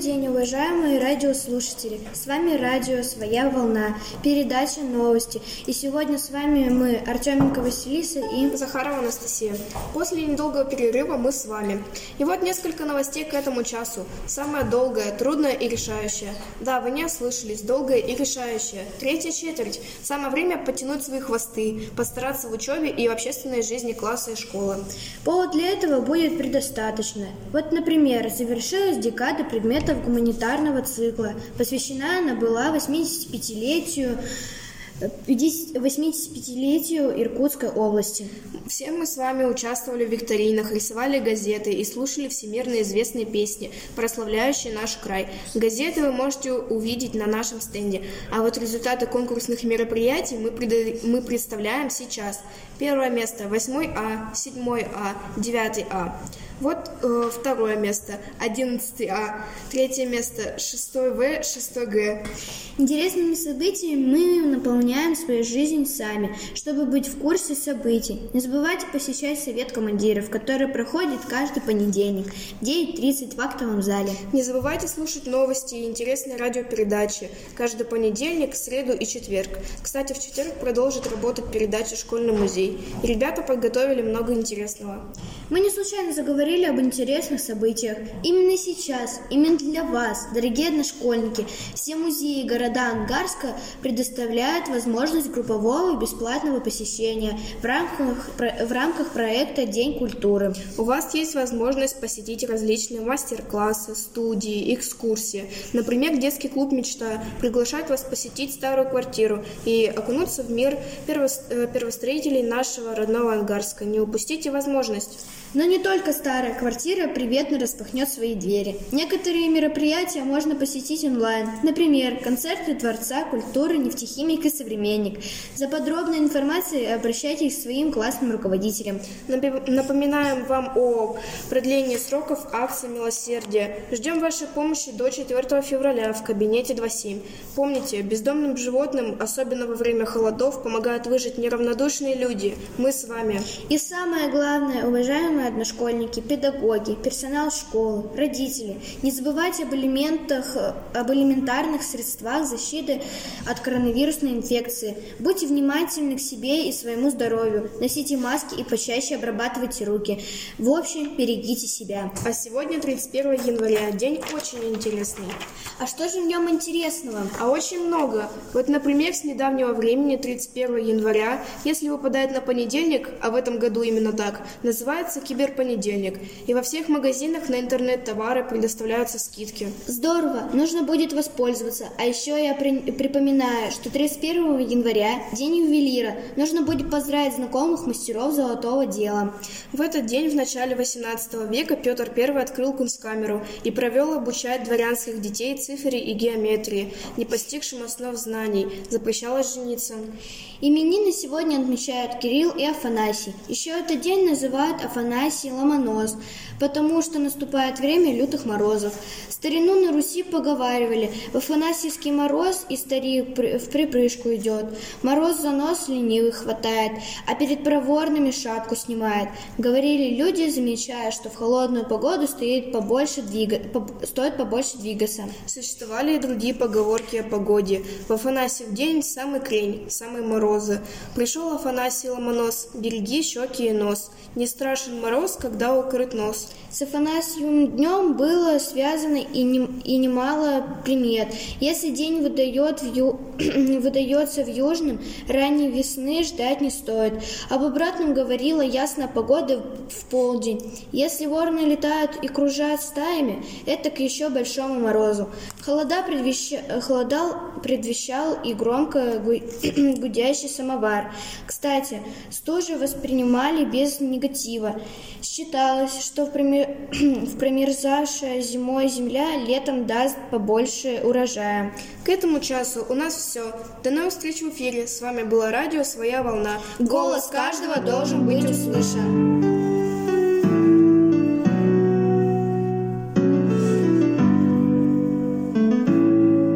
день, уважаемые радиослушатели! С вами радио «Своя волна», передача «Новости». И сегодня с вами мы, Артеменко Василиса и Захарова Анастасия. После недолгого перерыва мы с вами. И вот несколько новостей к этому часу. Самое долгое, трудное и решающее. Да, вы не ослышались, долгое и решающее. Третья четверть. Самое время подтянуть свои хвосты, постараться в учебе и в общественной жизни класса и школы. Повод для этого будет предостаточно. Вот, например, завершилась декада предметов гуманитарного цикла. Посвящена она была 85-летию Иркутской области. Все мы с вами участвовали в викторинах, рисовали газеты и слушали всемирно известные песни, прославляющие наш край. Газеты вы можете увидеть на нашем стенде, а вот результаты конкурсных мероприятий мы представляем сейчас. Первое место 8 А, 7 А, 9 А. Вот второе место 11 А, третье место 6 В, 6 Г. Интересными событиями мы наполняем свою жизнь сами, чтобы быть в курсе событий. Не забывайте посещать совет командиров, который проходит каждый понедельник в 9:30 в актовом зале. Не забывайте слушать новости и интересные радиопередачи каждый понедельник, среду и четверг. Кстати, в четверг продолжит работать передача «Школьный музей». И ребята подготовили много интересного. Мы не случайно заговорили об интересных событиях. Именно сейчас, именно для вас, дорогие одношкольники, все музеи и города Ангарска предоставляют возможность группового и бесплатного посещения в рамках проекта «День культуры». У вас есть возможность посетить различные мастер-классы, студии, экскурсии. Например, детский клуб «Мечта» приглашает вас посетить старую квартиру и окунуться в мир первостроителей нашего родного Ангарска. Не упустите возможность. Но не только старая квартира приветно распахнет свои двери. Некоторые мероприятия можно посетить онлайн. Например, концерты Дворца культуры «Нефтехимик» и «Современник». За подробной информацией обращайтесь к своим классным руководителям. Напоминаем вам о продлении сроков акции милосердия. Ждем вашей помощи до 4 февраля в кабинете 2.7. Помните, бездомным животным, особенно во время холодов, помогают выжить неравнодушные люди. Мы с вами. И самое главное, уважаемые одношкольники, педагоги, персонал школы, родители, не забывайте об элементарных средствах защиты от коронавирусной инфекции. Будьте внимательны к себе и своему здоровью. Носите маски и почаще обрабатывайте руки. В общем, берегите себя. А сегодня 31 января. День очень интересный. А что же в нем интересного? А очень много. Вот, например, с недавнего времени, 31 января, если выпадает на понедельник, а в этом году именно так, называется киберпонедельник. И во всех магазинах на интернет-товары предоставляются скидки. Здорово, нужно будет воспользоваться. А еще я припоминаю, что 31 января, день ювелира, нужно будет поздравить знакомых мастеров золотого дела. В этот день, в начале 18 века, Петр I открыл кунсткамеру и провел обучать дворянских детей цифре и геометрии, не постигшим основ знаний, запрещалось жениться. Именины сегодня отмечают Кирилл и Афанасий. Еще этот день называют Афанасий Ломонос, потому что наступает время лютых морозов. В старину на Руси поговаривали: в Афанасьевский мороз и старик в припрыжку идет. Мороз за нос ленивый хватает, а перед проворными шапку снимает. Говорили люди, замечая, что в холодную погоду стоит стоит побольше двигаться. Существовали и другие поговорки о погоде. В Афанасьев день самый крень, самый морозы. Пришел Афанасий Ломонос, береги щеки и нос. Не страшен мороз, когда укрыт нос. С Афанасьевым днем было связано и немало примет. Если день выдается в южном, ранней весны ждать не стоит. Об обратном говорила ясная погода в полдень. Если вороны летают и кружат стаями, это к еще большому морозу. Холодал предвещал и громко гудящий самовар. Кстати, стужи воспринимали без негатива. Считалось, что в промерзавшая зимой земля летом даст побольше урожая. К этому часу у нас все. До новых встреч в эфире. С вами было радио «Своя волна». Голос каждого должен быть услышан.